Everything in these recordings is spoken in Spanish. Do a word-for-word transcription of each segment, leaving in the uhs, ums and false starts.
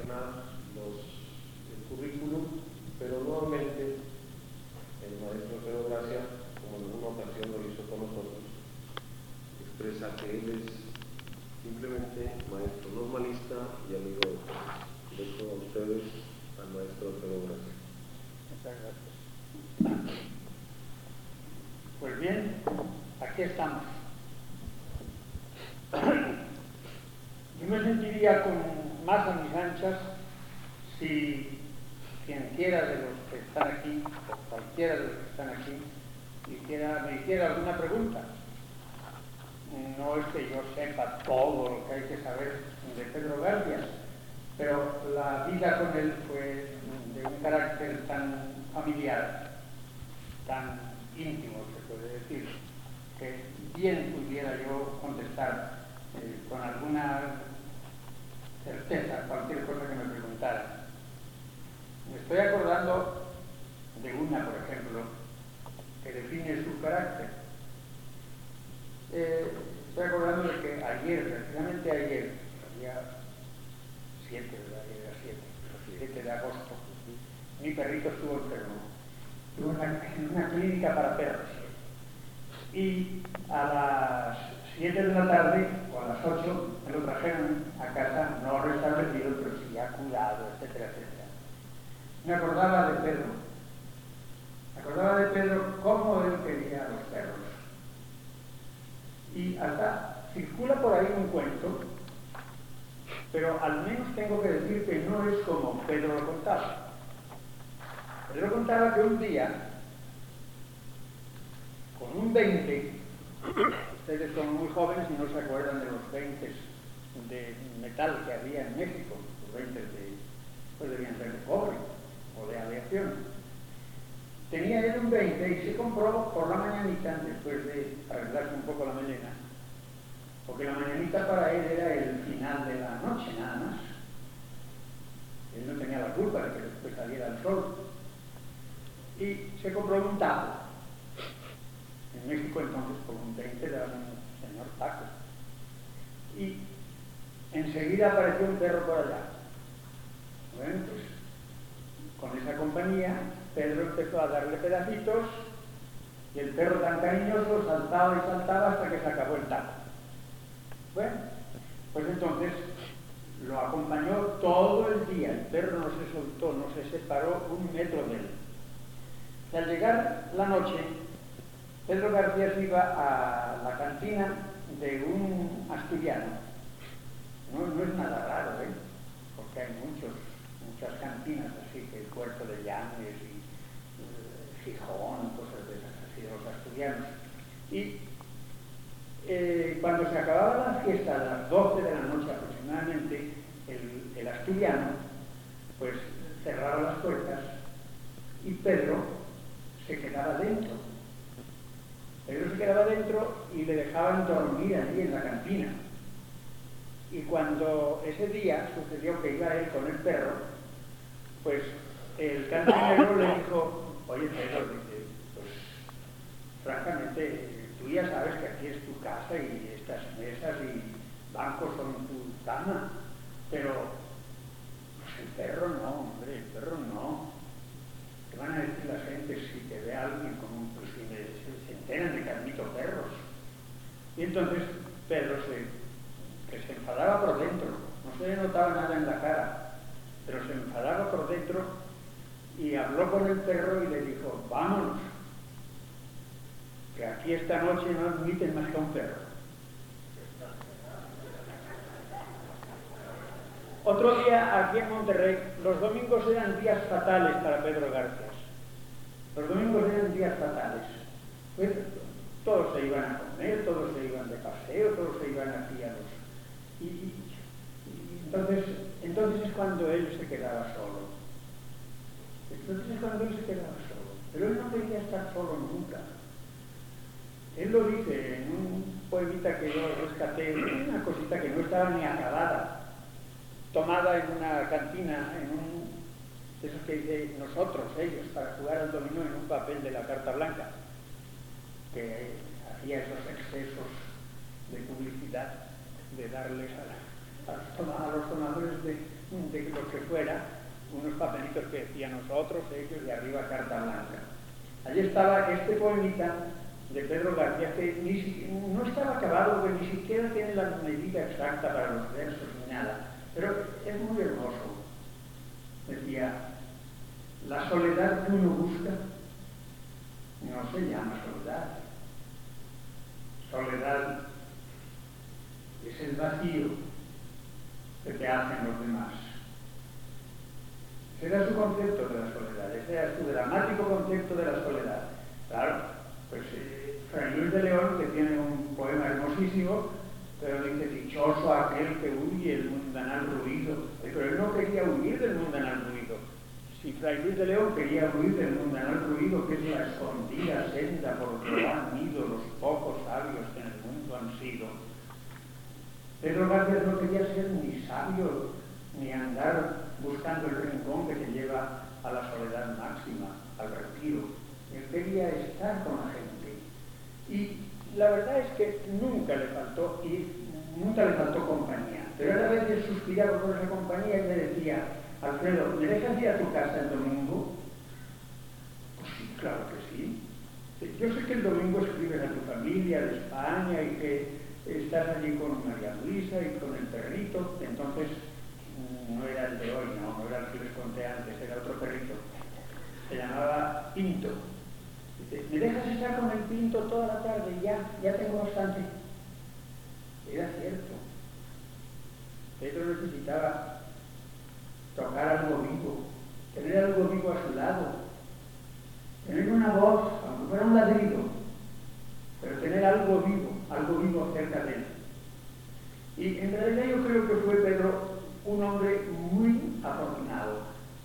mencionar los, el currículum, pero nuevamente el maestro Alfredo Gracia, como en alguna ocasión lo hizo con nosotros, expresa que él es simplemente maestro normalista y amigo de todos. Dejo a ustedes al maestro Alfredo Gracia. Muchas gracias. Pues bien, aquí estamos. Yo me sentiría con más a mis anchas si quienquiera de los que están aquí, o cualquiera de los que están aquí, hiciera, me hiciera alguna pregunta. No es que yo sepa todo lo que hay que saber de Pedro García, pero la vida con él fue de un carácter tan familiar, tan íntimo, se puede decir, que bien pudiera yo contestar eh, con alguna certeza cualquier cosa que me preguntara. Me estoy acordando de una, por ejemplo, que define su carácter. Eh, estoy acordando de que ayer, precisamente ayer, el día siete, ¿verdad? Ayer era siete, el siete de agosto, mi perrito estuvo enfermo. Estuvo en una, en una clínica para perros. Y a las siete de la tarde, o a las ocho, me lo trajeron a casa, no restablecido, pero sí ya curado, etcétera, etcétera. Me acordaba de Pedro. Me acordaba de Pedro cómo él quería a los perros. Y hasta circula por ahí un cuento, pero al menos tengo que decir que no es como Pedro lo contaba. Pedro contaba que un día, con un veinte, ustedes son muy jóvenes y no se acuerdan de los veinte de metal que había en México, los veinte de, pues debían ser de cobre o de aleación. Tenía él un veinte y se compró por la mañanita, después de arreglarse un poco la melena, porque la mañanita para él era el final de la noche nada más. Él no tenía la culpa de que después saliera el sol. Y se compró un taco. En México entonces por un veinte le daban un señor taco. Y enseguida apareció un perro por allá. Bueno, pues con esa compañía Pedro empezó a darle pedacitos y el perro tan cariñoso saltaba y saltaba hasta que se acabó el taco. Bueno, pues entonces lo acompañó todo el día, el perro no se soltó, no se separó un metro de él. Y al llegar la noche, Pedro García se iba a la cantina de un asturiano. No, no es nada raro, ¿eh? Porque hay muchos, muchas cantinas así, que el Puerto de Llanes y eh, Gijón, cosas de esas así, de los asturianos. Y eh, cuando se acababa la fiesta, a las doce de la noche aproximadamente, el, el asturiano pues cerraba las puertas y Pedro se quedaba dentro. Pedro se quedaba dentro y le dejaban dormir allí en la cantina. Y cuando ese día sucedió que iba él con el perro, pues el cantinero le dijo: oye Pedro, dice, pues francamente, tú ya sabes que aquí es tu casa y estas mesas y bancos son tu cama, pero pues el perro no, hombre, el perro no. ¿Qué van a decir la gente si te ve a alguien con un, pues si me, se, se enteran de que admito perros? Y entonces Pedro se, que se enfadaba por dentro, no se le notaba nada en la cara, pero se enfadaba por dentro y habló con el perro y le dijo: vámonos, que aquí esta noche no admiten más que a un perro. Otro día, aquí en Monterrey, los domingos eran días fatales para Pedro García. Los domingos eran días fatales. Pues, todos se iban a comer, todos se iban de paseo, todos se iban aquí a los... Y, y, y entonces, entonces es cuando él se quedaba solo. Entonces es cuando él se quedaba solo. Pero él no quería estar solo nunca. Él lo dice en un poemita que yo rescaté, una cosita que no estaba ni acabada, tomada en una cantina, en un, de esos que dice nosotros, ellos, para jugar al dominó en un papel de la carta blanca, que hacía esos excesos de publicidad, de darles a, a, los, a los tomadores de, de lo que fuera, unos papelitos que decían nosotros, ellos, y arriba carta blanca. Allí estaba este poemita de Pedro García, que ni, no estaba acabado, que ni siquiera tiene la medida exacta para los versos ni nada, pero es muy hermoso. Decía: la soledad que uno busca no se llama soledad. Soledad es el vacío que te hacen los demás. Ese era su concepto de la soledad, ese era su dramático concepto de la soledad. Claro, pues eh, Fray Luis de León, que tiene un poema hermosísimo, pero dice: dichoso aquel que huye del mundanal ruido. Pero él no quería huir del mundanal ruido. Si Fray Luis de León quería huir del mundanal ruido, que es la escondida senda por donde han ido los pocos sabios que en el mundo han sido, Pedro García no quería ser ni sabio, ni andar buscando el rincón que te lleva a la soledad máxima, al retiro. Él quería estar con la gente. Y la verdad es que nunca le faltó ir, nunca le faltó compañía. Pero él a veces suspiraba por esa compañía y me decía: Alfredo, ¿me dejas ir a tu casa el domingo? Pues sí, claro que sí. Yo sé que el domingo escribes a tu familia de España y que estás allí con María Luisa y con el perrito. Entonces, no era el de hoy, no, no era el que les conté antes, era otro perrito. Se llamaba Pinto. Dice: ¿me dejas estar con el Pinto toda la tarde? Ya, ya tengo bastante. Era cierto. Pedro necesitaba tocar algo vivo, tener algo vivo a su lado, tener una voz, aunque fuera un ladrido, pero tener algo vivo, algo vivo cerca de él. Y en realidad yo creo que fue Pedro un hombre muy afortunado.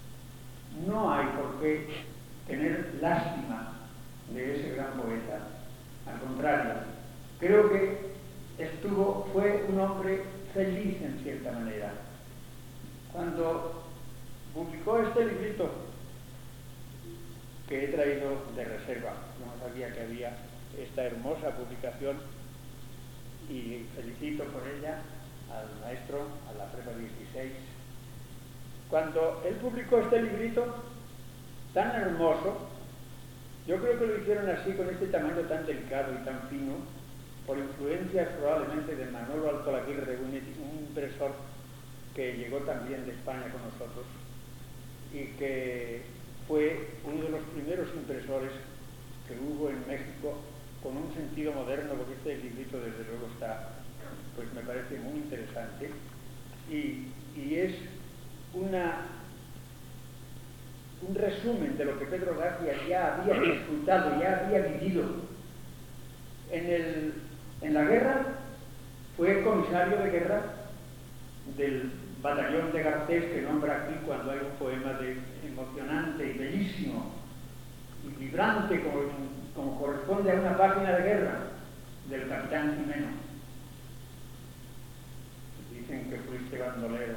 No hay por qué tener lástima de ese gran poeta. Al contrario, creo que estuvo, fue un hombre feliz en cierta manera. Cuando publicó este librito que he traído de reserva, no sabía que había esta hermosa publicación, y felicito por ella al maestro, a la Prepa dieciséis. Cuando él publicó este librito tan hermoso, yo creo que lo hicieron así, con este tamaño tan delicado y tan fino, por influencias probablemente de Manolo Altolaguirre, un impresor que llegó también de España con nosotros y que fue uno de los primeros impresores que hubo en México con un sentido moderno, porque este librito desde luego está, pues me parece muy interesante, y, y es una, un resumen de lo que Pedro García ya había disfrutado, ya había vivido. En, el, en la guerra fue comisario de guerra del batallón de Garcés, que nombra aquí cuando hay un poema de, emocionante y bellísimo y vibrante, como, como corresponde a una página de guerra, del capitán Jimeno. Dicen que fuiste bandolero.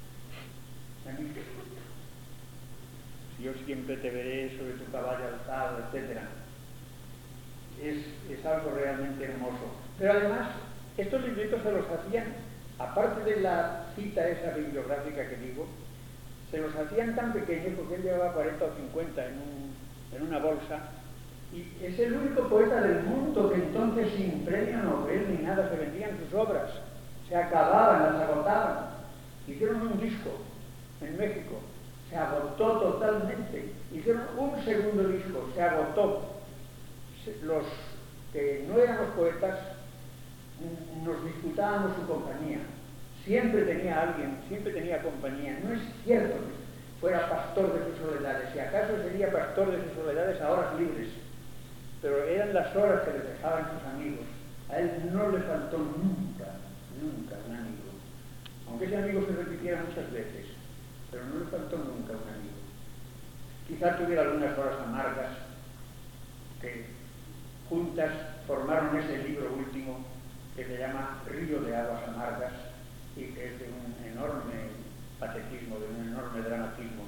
Yo siempre te veré sobre tu caballo alzado, etcétera. Es, es algo realmente hermoso. Pero además, estos libritos se los hacían, aparte de la cita esa bibliográfica que digo, se los hacían tan pequeños, porque él llevaba cuarenta o cincuenta en, un, en una bolsa, y es el único poeta del mundo que entonces, sin premio Nobel ni nada, se vendían sus obras, se acababan, las agotaban. Hicieron un disco en México, se agotó totalmente. Hicieron un segundo disco, se agotó. Los que no éramos poetas nos disputábamos su compañía. Siempre tenía alguien, siempre tenía compañía. No es cierto que fuera pastor de sus soledades, si acaso sería pastor de sus soledades a horas libres, pero eran las horas que le dejaban sus amigos. A él no le faltó nunca, nunca un amigo, aunque ese amigo se repitiera muchas veces, pero no le faltó nunca un amigo. Quizá tuviera algunas horas amargas que juntas formaron ese libro último que se llama Río de Aguas Amargas y que es de un enorme patetismo, de un enorme dramatismo.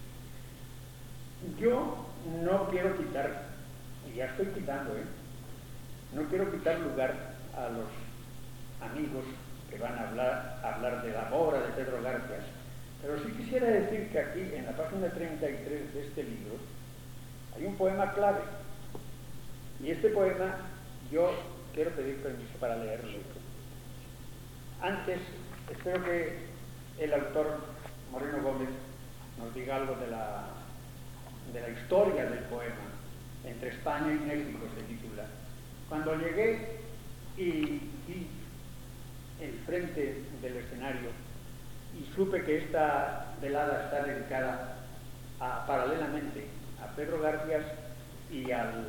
Yo no quiero quitar, y ya estoy quitando, ¿eh? no quiero quitar lugar a los amigos que van a hablar, a hablar de la obra de Pedro García, Pero sí quisiera decir que aquí, en la página treinta y tres de este libro, hay un poema clave. Y este poema yo quiero pedir permiso para leerlo. Antes, espero que el autor Moreno Gómez nos diga algo de la, de la historia del poema. Entre España y México se titula. Cuando llegué y vi el frente del escenario y supe que esta velada está dedicada a, paralelamente a Pedro García y al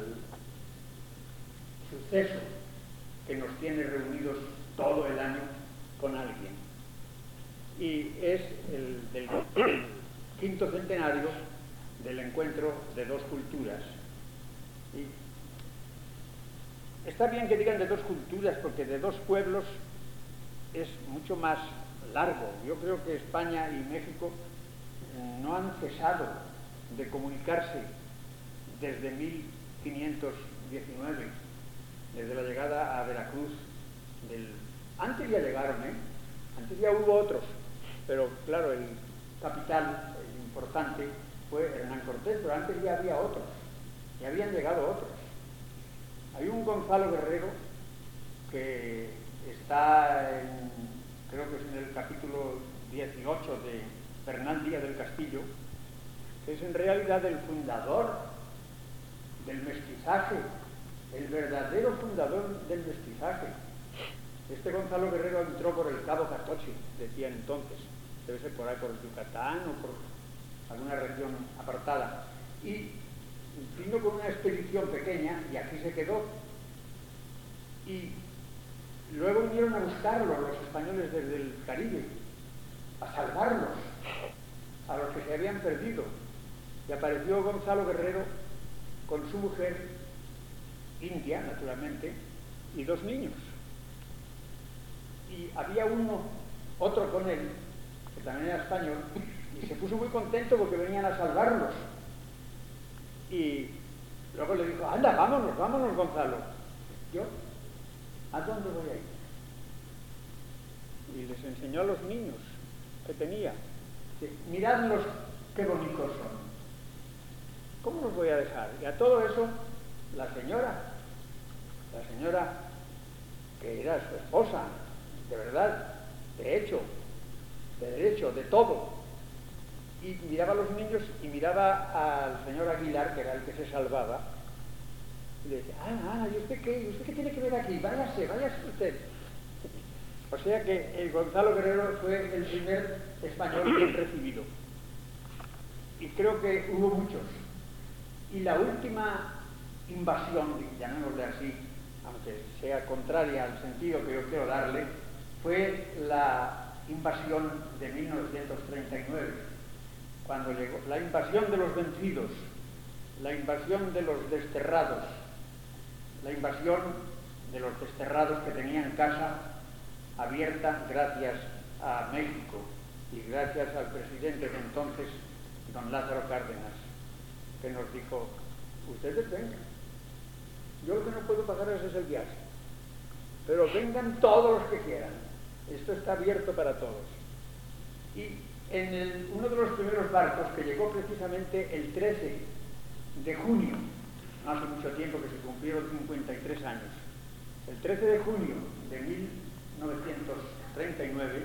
suceso que nos tiene reunidos todo el año con alguien. Y es el del quinto centenario del encuentro de dos culturas. Y está bien que digan de dos culturas, porque de dos pueblos es mucho más largo. Yo creo que España y México no han cesado de comunicarse desde mil quinientos diecinueve, desde la llegada a Veracruz. Del... Antes ya llegaron, ¿eh? Antes ya hubo otros, pero claro, el capital el importante fue Hernán Cortés, pero antes ya había otros, ya habían llegado otros. Hay un Gonzalo Guerrero que está en, creo que es en el capítulo dieciocho de Bernal Díaz del Castillo, que es en realidad el fundador del mestizaje, el verdadero fundador del mestizaje. Este Gonzalo Guerrero entró por el Cabo Catoche, decía entonces, debe ser por ahí por Yucatán o por alguna región apartada, y vino con una expedición pequeña y aquí se quedó. Y luego vinieron a buscarlo los españoles desde el Caribe, a salvarlos, a los que se habían perdido. Y apareció Gonzalo Guerrero con su mujer, india, naturalmente, y dos niños. Y había uno, otro con él, que también era español, y se puso muy contento porque venían a salvarlos. Y luego le dijo, anda, vámonos, vámonos, Gonzalo. ¿Yo? ¿A dónde voy a ir? Y les enseñó a los niños que tenía. Miradlos, qué bonitos son. ¿Cómo los voy a dejar? Y a todo eso, la señora, la señora que era su esposa, de verdad, de hecho, de derecho, de todo. Y miraba a los niños y miraba al señor Aguilar, que era el que se salvaba, y le decía, ah, ah, ¿y usted qué? ¿Y usted qué tiene que ver aquí? Váyase, váyase usted. O sea que el Gonzalo Guerrero fue el primer español bien recibido. Y creo que hubo muchos. Y la última invasión, llamémosle así, aunque sea contraria al sentido que yo quiero darle, fue la invasión de mil novecientos treinta y nueve, cuando llegó la invasión de los vencidos, la invasión de los desterrados, la invasión de los desterrados que tenían casa abierta gracias a México y gracias al presidente de entonces, don Lázaro Cárdenas, que nos dijo, ustedes vengan, yo lo que no puedo pagarles es el viaje, pero vengan todos los que quieran, esto está abierto para todos. Y en el, uno de los primeros barcos que llegó precisamente el trece de junio, no hace mucho tiempo que se cumplieron cincuenta y tres años, el trece de junio de mil novecientos treinta y nueve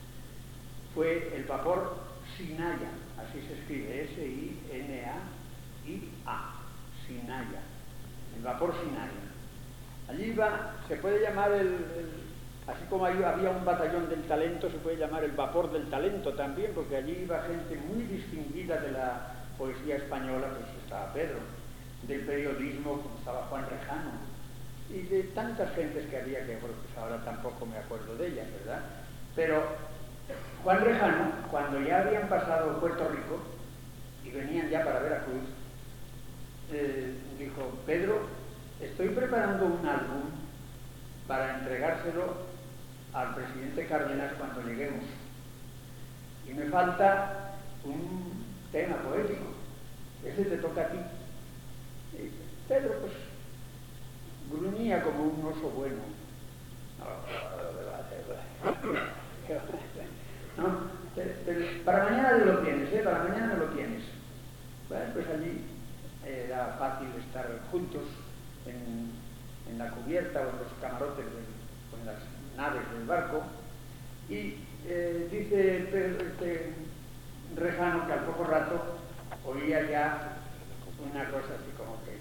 fue el vapor Sinaya, así se escribe, S I N A I A, Sinaya, el vapor Sinaya. Allí iba, se puede llamar el, el así como ahí había un batallón del talento, se puede llamar el vapor del talento también, porque allí iba gente muy distinguida de la poesía española, pues estaba Pedro, del periodismo, como estaba Juan Rejano, y de tantas gentes que había que pues ahora tampoco me acuerdo de ellas, ¿verdad? Pero Juan Rejano, cuando ya habían pasado Puerto Rico y venían ya para Veracruz, eh, dijo, Pedro, estoy preparando un álbum para entregárselo al presidente Cárdenas cuando lleguemos. Y me falta un tema poético. Ese te toca a ti. Y Pedro, pues, gruñía como un oso bueno. No, pero para mañana lo tienes, ¿eh? Para mañana lo tienes. Bueno, pues allí era fácil estar juntos en, en la cubierta o en los camarotes del, o en las naves del barco. Y eh, dice Pedro, este Rejano que al poco rato oía ya una cosa así como que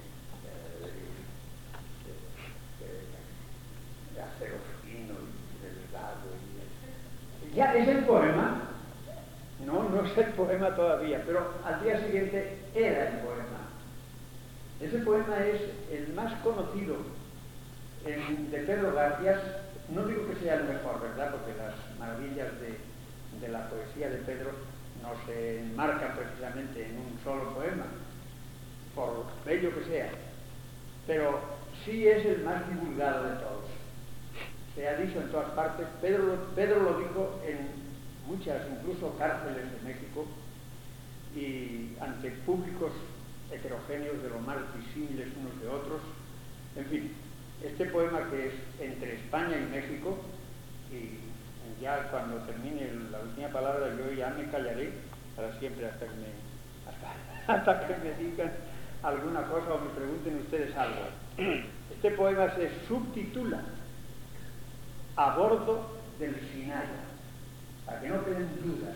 de acero fino y delgado. Y ya es el poema, no, no es el poema todavía, pero al día siguiente era el poema. Ese poema es el más conocido en, de Pedro García. No digo que sea el mejor, ¿verdad? Porque las maravillas de, de la poesía de Pedro no se enmarcan precisamente en un solo poema, por bello que sea, pero sí es el más divulgado de todos. Se ha dicho en todas partes, Pedro, Pedro lo dijo en muchas, incluso cárceles de México, y ante públicos heterogéneos de lo más disímiles unos de otros. En fin, este poema que es entre España y México, y ya cuando termine la última palabra yo ya me callaré para siempre hasta que me, hasta, hasta que me digan alguna cosa o me pregunten ustedes algo. Este poema se subtitula A bordo del Sinaí, para que no queden dudas.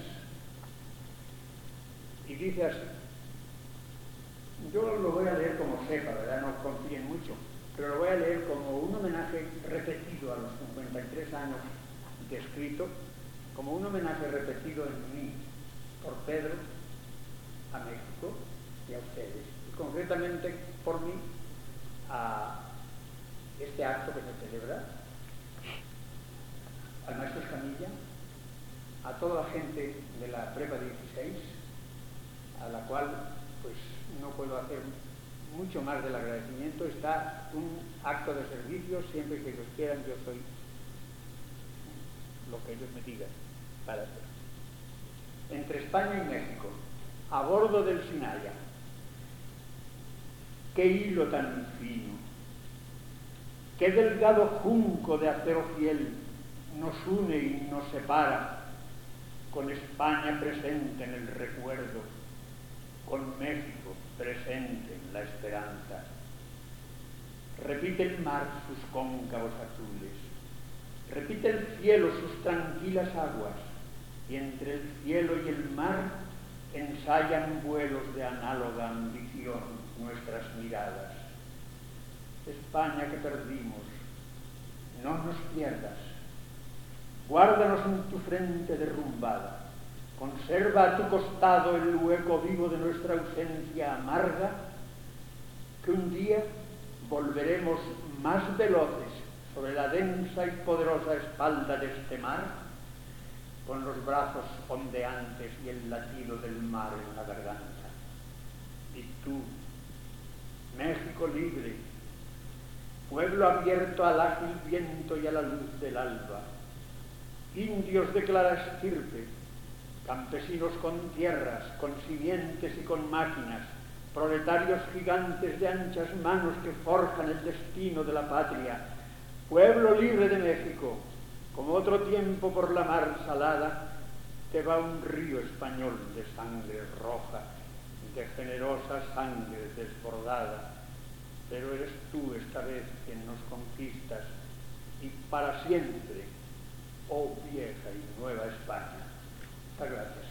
Y dice así, yo lo voy a leer como sepa, ¿verdad? No confíen mucho, pero lo voy a leer como un homenaje repetido a los cincuenta y tres años de escrito, como un homenaje repetido en mí por Pedro a México y a ustedes, y concretamente por mí a este acto que se celebra, al maestro Escamilla, a toda la gente de la Prepa dieciséis, a la cual pues no puedo hacer mucho más del agradecimiento. Está un acto de servicio, siempre que ellos quieran, yo soy lo que ellos me digan para hacer. Entre España y México, a bordo del Sinaya, qué hilo tan fino, qué delgado junco de acero fiel nos une y nos separa, con España presente en el recuerdo, con México presente en la esperanza. Repite el mar sus cóncavos azules, repite el cielo sus tranquilas aguas, y entre el cielo y el mar ensayan vuelos de análoga ambición nuestras miradas. España que perdimos, no nos pierdas, guárdanos en tu frente derrumbada, conserva a tu costado el hueco vivo de nuestra ausencia amarga, que un día volveremos más veloces sobre la densa y poderosa espalda de este mar, con los brazos ondeantes y el latido del mar en la garganta. Y tú, México libre, pueblo abierto al ágil viento y a la luz del alba, indios de clara estirpe, campesinos con tierras, con simientes y con máquinas, proletarios gigantes de anchas manos que forjan el destino de la patria, pueblo libre de México, como otro tiempo por la mar salada, te va un río español de sangre roja, de generosa sangre desbordada, pero eres tú esta vez quien nos conquistas, y para siempre, oh vieja y nueva España. Muchas gracias.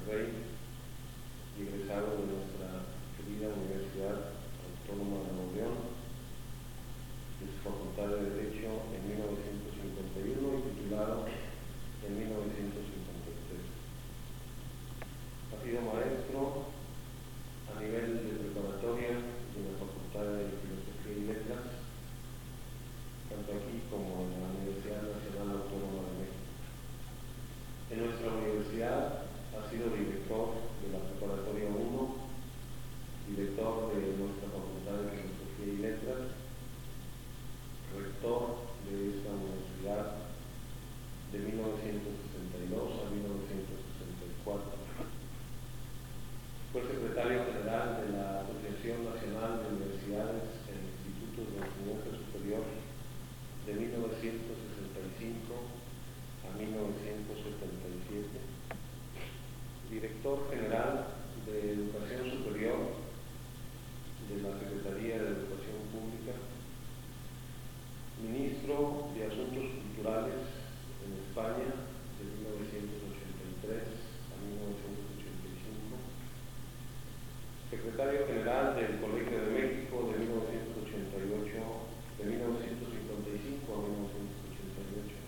Monterrey y egresado de nuestra querida Universidad Autónoma de Nuevo León, de su Facultad de Derecho en mil novecientos cincuenta y uno y titulado en mil novecientos cincuenta y tres. Ha sido maestro a nivel de preparatoria de la Facultad de Filosofía y Letras, tanto aquí como en la Universidad Nacional Autónoma de México. En nuestra universidad ha sido director de la Preparatoria uno, director de nuestra Facultad de Filosofía y Letras, rector de esta universidad de mil novecientos sesenta y dos a mil novecientos sesenta y cuatro. Fue secretario general de la Asociación Nacional de Universidades e Institutos de Enseñanza Superior de mil novecientos sesenta y cinco a mil novecientos setenta y siete, director general de Educación Superior de la Secretaría de Educación Pública, ministro de Asuntos Culturales en España de mil novecientos ochenta y tres a mil novecientos ochenta y cinco, secretario general del Colegio de México de mil novecientos ochenta y ocho, de mil novecientos cincuenta y cinco a mil novecientos ochenta y ocho,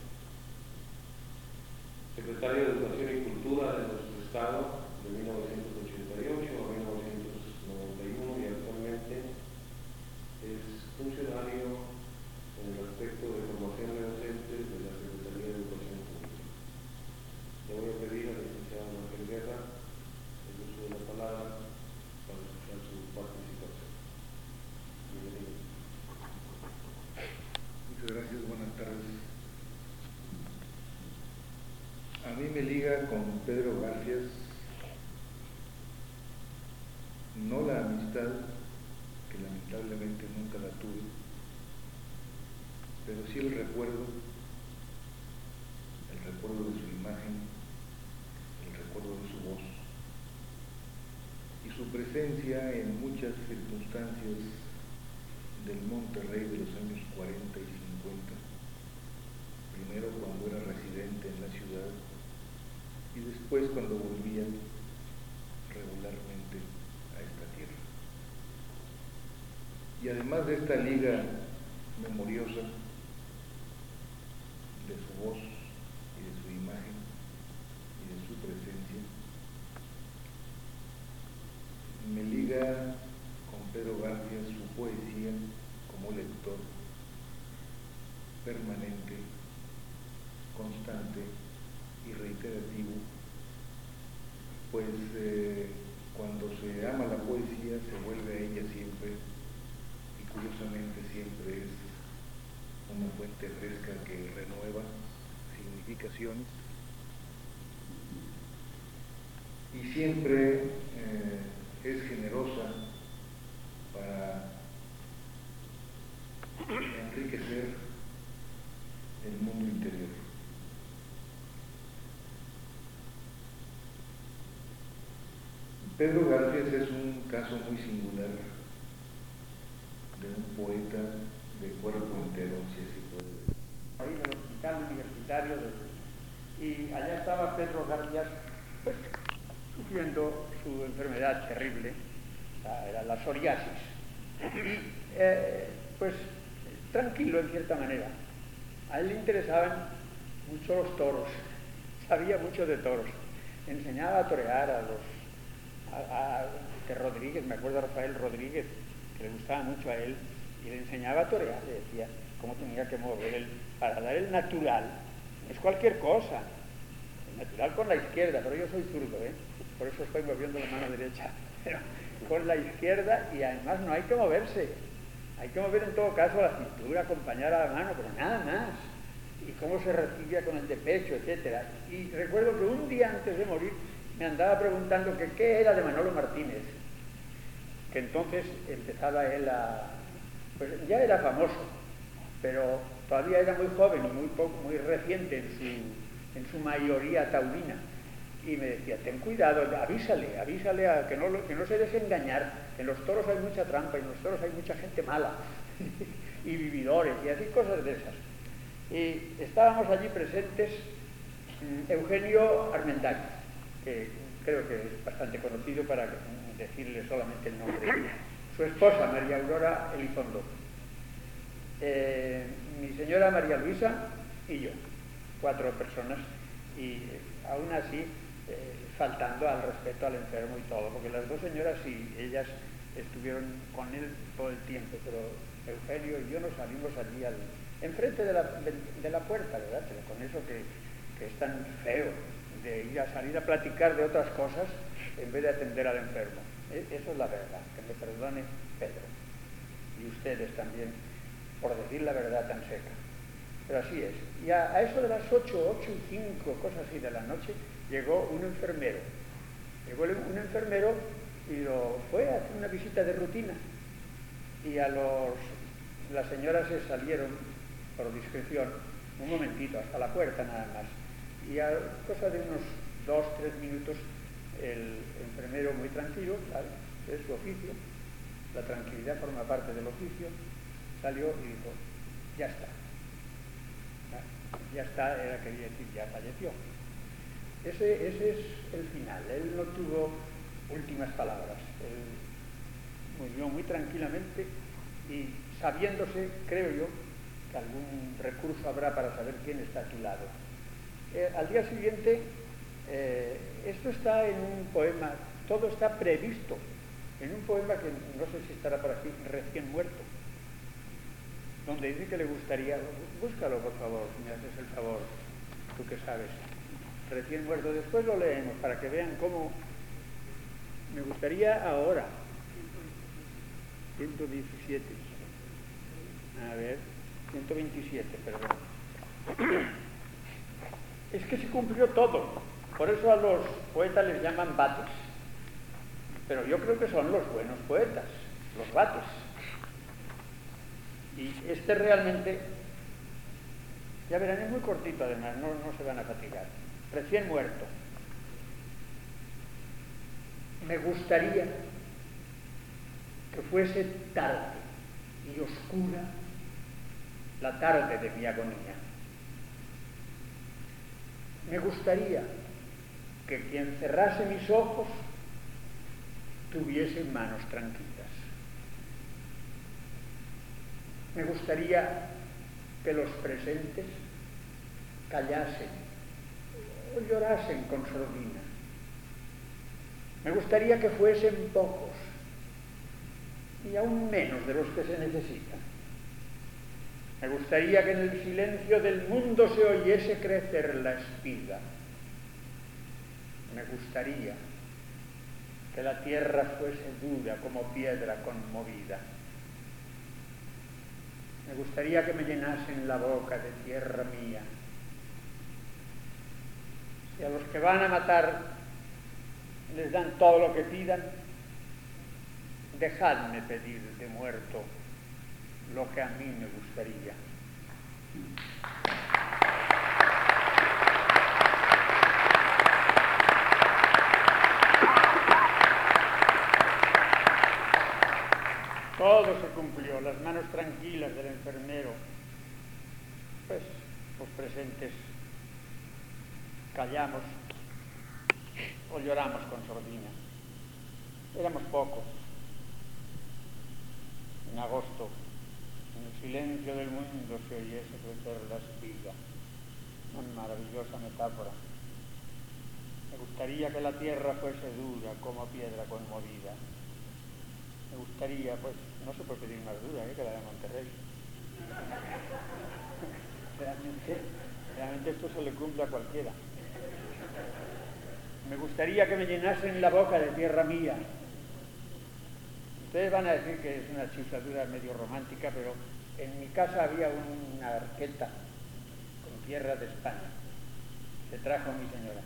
secretario de Educación y Cultura de nuestro Estado de mil novecientos ochenta y ocho a mil novecientos noventa y uno y actualmente es funcionario en el aspecto de formación de docentes de la Secretaría de Educación Pública. Le voy a pedir al licenciado Ángel Guerra el uso de la palabra para escuchar su participación. Bienvenido. Muchas gracias, buenas tardes. A mí me liga con Pedro Garfias no la amistad, que lamentablemente nunca la tuve, pero sí el recuerdo, el recuerdo de su imagen, el recuerdo de su voz y su presencia en muchas circunstancias del Monterrey de los años cuarenta y cincuenta, primero cuando era residente en la ciudad y después cuando volvía regularmente a esta tierra. Y además de esta liga memoriosa de su voz y de su imagen y de su presencia, me liga con Pedro Garfias su poesía como lector permanente, constante y reiterativo, pues eh, cuando se ama la poesía se vuelve a ella siempre, y curiosamente siempre es una fuente fresca que renueva significaciones y siempre eh, es generosa para enriquecer el mundo interior. Pedro Garfias es un caso muy singular de un poeta de cuerpo entero, si así puede decir. Ahí del hospital universitario de... y allá estaba Pedro Garfias, pues, sufriendo su enfermedad terrible, la, era la psoriasis, y eh, pues tranquilo en cierta manera. A él le interesaban mucho los toros, sabía mucho de toros, enseñaba a torear a los a, a que Rodríguez, me acuerdo de Rafael Rodríguez, que le gustaba mucho a él, y le enseñaba a torear, le decía cómo tenía que mover el, para dar el natural, no es cualquier cosa, el natural con la izquierda, pero yo soy zurdo, ¿eh? Por eso estoy moviendo la mano derecha, pero con la izquierda, y además no hay que moverse, hay que mover en todo caso la cintura, acompañar a la mano, pero nada más, y cómo se recibía con el de pecho, etcétera. Y recuerdo que un día antes de morir me andaba preguntando que qué era de Manolo Martínez, que entonces empezaba él a... pues ya era famoso, pero todavía era muy joven y muy, poco, muy reciente en su, en su mayoría taurina. Y me decía, ten cuidado, avísale, avísale a que no, que no se deje engañar, que en los toros hay mucha trampa y en los toros hay mucha gente mala, y vividores, y así cosas de esas. Y estábamos allí presentes Eugenio Armendáriz, que creo que es bastante conocido para decirle solamente el nombre. Su esposa, María Aurora Elizondo, eh, mi señora María Luisa y yo, cuatro personas, y aún así eh, faltando al respeto al enfermo y todo, porque las dos señoras sí, ellas estuvieron con él todo el tiempo, pero Eugenio y yo nos salimos allí al, enfrente de la, de, de la puerta, ¿verdad? Pero con eso que, que es tan feo, de ir a salir a platicar de otras cosas en vez de atender al enfermo. Eso es la verdad, que me perdone Pedro, y ustedes también, por decir la verdad tan seca. Pero así es. Y a, a eso de las ocho, ocho y cinco, cosas así de la noche, llegó un enfermero. Llegó un enfermero y lo fue a hacer una visita de rutina. Y a los, las señoras se salieron por discreción, un momentito, hasta la puerta nada más. Y a cosa de unos dos, tres minutos, el enfermero muy tranquilo, claro, es su oficio, la tranquilidad forma parte del oficio, salió y dijo, ya está. Ya está, era quería decir, ya falleció. Ese, ese es el final. Él no tuvo últimas palabras. Él murió muy tranquilamente y sabiéndose, creo yo, que algún recurso habrá para saber quién está a tu lado. Eh, al día siguiente, eh, esto está en un poema, todo está previsto, en un poema que no sé si estará por aquí, Recién muerto, donde dice que le gustaría, búscalo por favor, si me haces el favor, tú que sabes, Recién muerto, después lo leemos para que vean cómo me gustaría ahora, ciento diecisiete, a ver, ciento veintisiete, perdón, es que se cumplió todo, por eso a los poetas les llaman vates, pero yo creo que son los buenos poetas, los vates. Y este realmente, ya verán, es muy cortito además, no, no se van a fatigar. Recién muerto. Me gustaría que fuese tarde y oscura la tarde de mi agonía. Me gustaría que quien cerrase mis ojos tuviese manos tranquilas. Me gustaría que los presentes callasen o llorasen con sordina. Me gustaría que fuesen pocos y aún menos de los que se necesitan. Me gustaría que en el silencio del mundo se oyese crecer la espiga. Me gustaría que la tierra fuese dura como piedra conmovida. Me gustaría que me llenasen la boca de tierra mía. Si a los que van a matar les dan todo lo que pidan, dejadme pedir de muerto lo que a mí me gustaría. Todo se cumplió, las manos tranquilas del enfermero. Pues los presentes callamos o lloramos con sordina. Éramos pocos. En agosto, en el silencio del mundo se oyese crecer la espiga. Una maravillosa metáfora. Me gustaría que la tierra fuese dura como piedra conmovida. Me gustaría, pues, no se puede pedir más dura ¿eh? que la de Monterrey. Realmente, realmente esto se le cumple a cualquiera. Me gustaría que me llenasen la boca de tierra mía. Ustedes van a decir que es una chifladura medio romántica, pero en mi casa había una arqueta con tierra de España. Se trajo mi señora.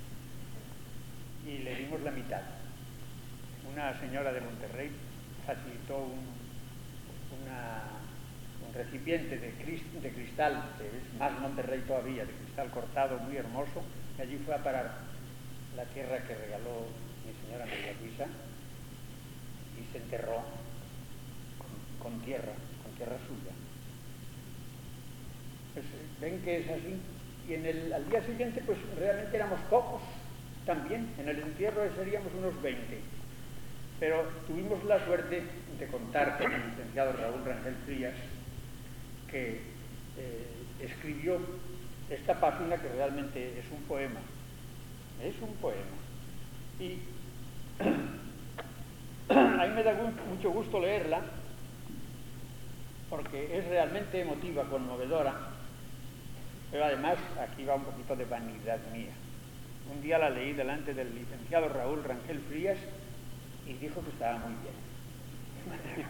Y le dimos la mitad. Una señora de Monterrey facilitó un, una, un recipiente de, crist, de cristal, que es más Monterrey todavía, de cristal cortado, muy hermoso, y allí fue a parar la tierra que regaló mi señora María Luisa y se enterró con, con tierra, con tierra suya. Pues ven que es así. Y en el, al día siguiente, pues realmente éramos pocos. también. En el entierro seríamos unos veinte. Pero tuvimos la suerte de contar con el licenciado Raúl Rangel Frías, que eh, escribió esta página que realmente es un poema. Es un poema. Y a mí me da mucho gusto leerla, porque es realmente emotiva, conmovedora, pero además aquí va un poquito de vanidad mía. Un día la leí delante del licenciado Raúl Rangel Frías y dijo que estaba muy bien.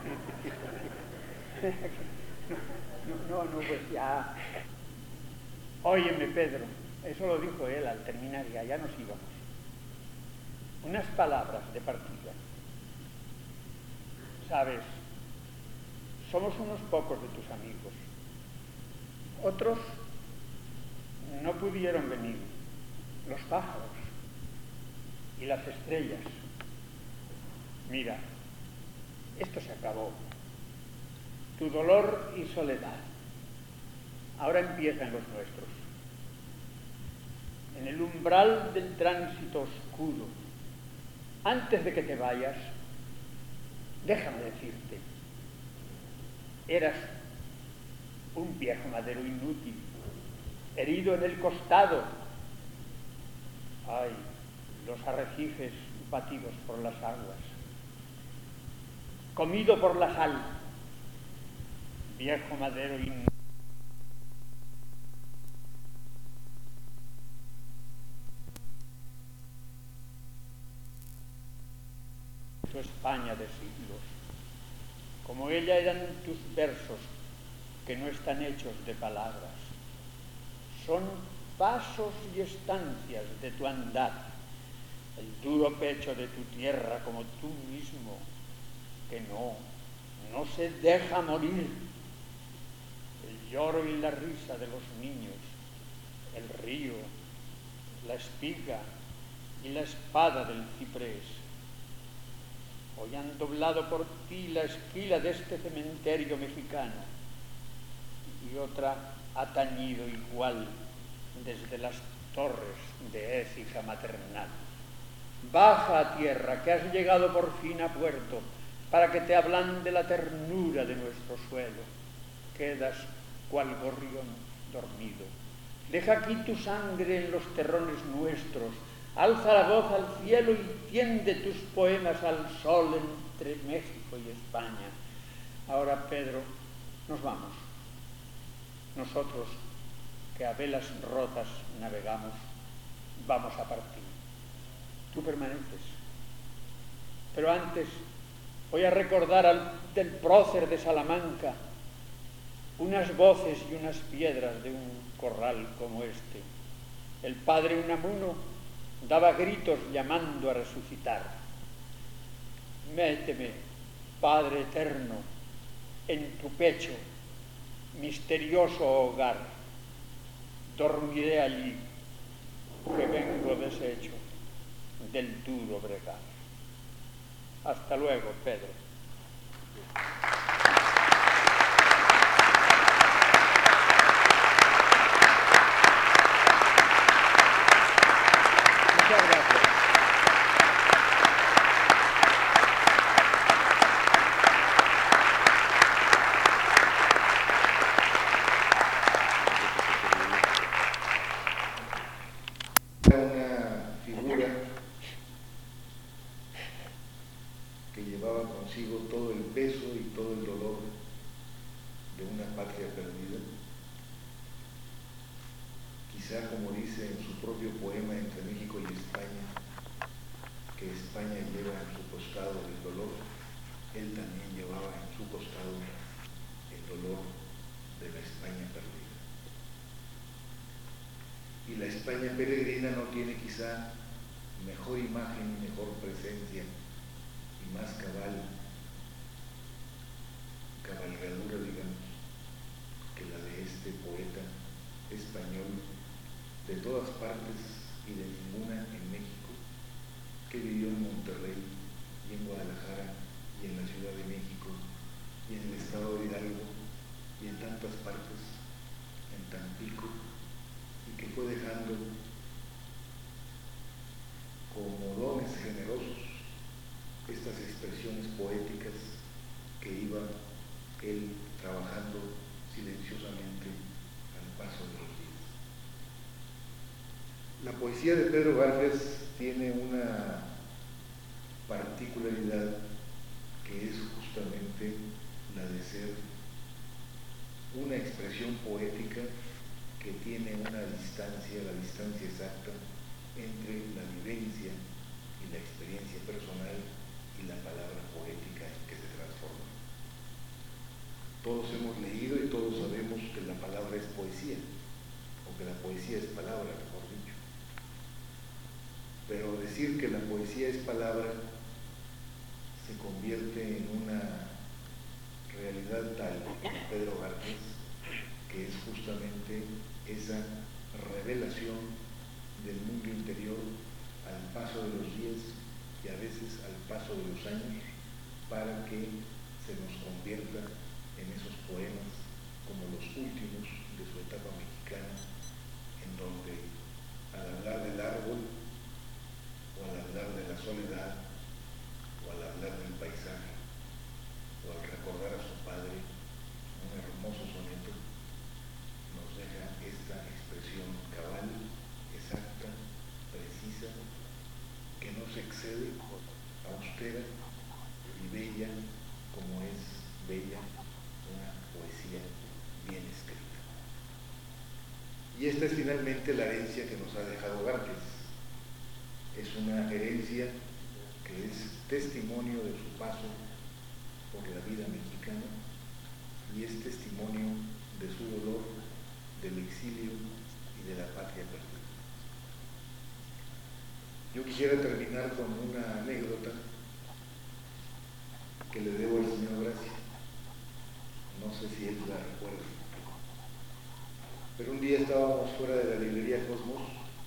No, no, no, pues ya. Óyeme, Pedro, eso lo dijo él al terminar, ya, ya nos íbamos. Unas palabras de partida. Sabes, somos unos pocos de tus amigos. Otros no pudieron venir. Los pájaros y las estrellas. Mira, esto se acabó. Tu dolor y soledad. Ahora empiezan los nuestros. En el umbral del tránsito oscuro, antes de que te vayas, déjame decirte, eras un viejo madero inútil, herido en el costado. Ay, los arrecifes batidos por las aguas, comido por la sal, viejo madero inútil. Tu España de siglos, como ella eran tus versos, que no están hechos de palabras, son pasos y estancias de tu andar, el duro pecho de tu tierra como tú mismo, que no, no se deja morir, el lloro y la risa de los niños, el río, la espiga y la espada del ciprés. Hoy han doblado por ti la esquila de este cementerio mexicano y otra ha tañido igual desde las torres de Écija maternal. Baja a tierra, que has llegado por fin a puerto, para que te ablande la ternura de nuestro suelo. Quedas cual gorrión dormido. Deja aquí tu sangre en los terrones nuestros. Alza la voz al cielo y tiende tus poemas al sol entre México y España. Ahora, Pedro, nos vamos. Nosotros, que a velas rotas navegamos, vamos a partir. Tú permaneces. Pero antes voy a recordar al, del prócer de Salamanca unas voces y unas piedras de un corral como este. El padre Unamuno daba gritos llamando a resucitar. Méteme, Padre eterno, en tu pecho, misterioso hogar. Dormiré allí, que vengo deshecho del duro bregar. Hasta luego, Pedro. Muchas gracias. Era una figura que llevaba consigo todo el peso y todo el dolor de una patria perdida. Quizá, como dice en su propio poema Entre México y España, que España lleva en su costado el dolor, él también llevaba en su costado el dolor de la España perdida. Y la España peregrina no tiene quizá mejor imagen y mejor presencia y más cabal, cabalgadura, digamos, que la de este poeta español de todas partes y de ninguna en México, que vivió en Monterrey y en Guadalajara y en la Ciudad de México y en el estado de Hidalgo y en tantas partes, en Tampico, y que fue dejando como dones generosos estas expresiones poéticas que iba él trabajando silenciosamente al paso de los días. La poesía de Pedro Garfias tiene una particularidad que es justamente la de ser una expresión poética que tiene una distancia, la distancia exacta entre la vivencia y la experiencia personal y la palabra poética en que se transforma. Todos hemos leído y todos sabemos que la palabra es poesía, o que la poesía es palabra, mejor dicho. Pero decir que la poesía es palabra se convierte en una realidad tal en Pedro Garfias, que es justamente esa revelación del mundo interior al paso de los días y a veces al paso de los años, para que se nos convierta en esos poemas como los últimos de su etapa mexicana, en donde al hablar del árbol, o al hablar de la soledad, o al hablar del paisaje, o al recordar a su padre, un hermoso soneto, nos deja esta expresión cabal, exacta, precisa, que no se excede, austera y bella como es bella una poesía bien escrita. Y esta es finalmente la herencia que nos ha dejado Garfias. Es una herencia que es testimonio de su paso por la vida mexicana y es testimonio de su dolor, del exilio y de la patria perdida. Yo quisiera terminar con una anécdota que le debo al señor Gracia. No sé si él la recuerda. Pero un día estábamos fuera de la librería Cosmos.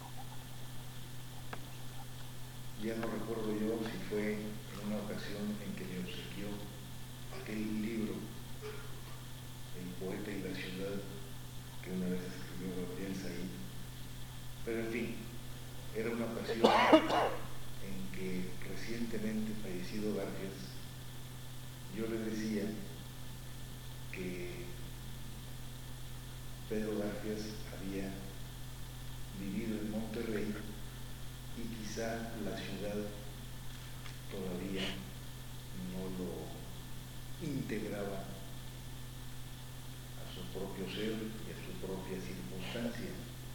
Ya no recuerdo yo si fue en una ocasión en que me obsequió aquel libro, El poeta y la ciudad, que una vez escribió Gabriel Said. Pero en fin, era una ocasión en que recientemente fallecido Garfias, yo le decía que Pedro Garfias había vivido en Monterrey y quizá la ciudad todavía no lo integraba a su propio ser y a su propia circunstancia.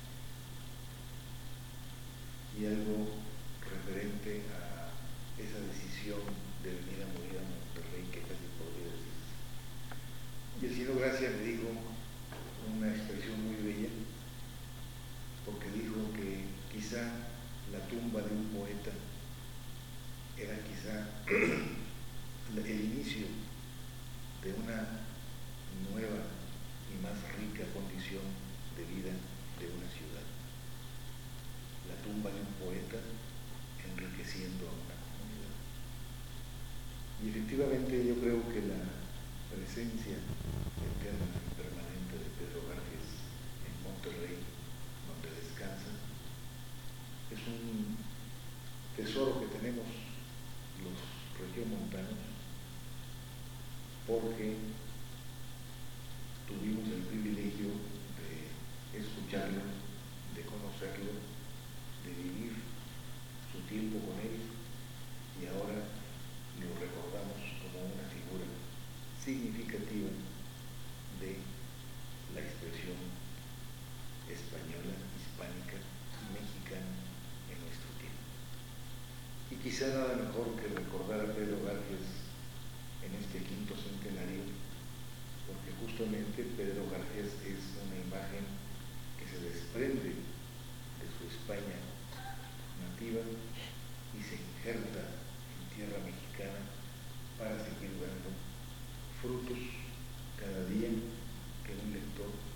Y algo referente a esa decisión de venir a morir a Monterrey, que casi podría decirse. Y el señor Gracia me dijo una expresión muy bella, porque dijo que quizá la tumba de un poeta era quizá el inicio de una nueva y más rica condición de vida de una ciudad. La tumba de un poeta enriqueciendo a una comunidad. Y efectivamente yo creo que la presencia eterna y permanente de Pedro Garfias en Monterrey, donde descansa, es un tesoro que tenemos los regiomontanos, porque tuvimos el privilegio de escucharlo, de conocerlo, de vivir su tiempo con él, y ahora lo recordamos como una figura significativa de la expresión española, hispánica y mexicana en nuestro tiempo. Y quizá nada mejor que recordar a Pedro Garfias en este quinto centenario, porque justamente Pedro Garfias es una imagen que se desprende de su España nativa y se injerta en tierra mexicana para seguir dando frutos cada día que un lector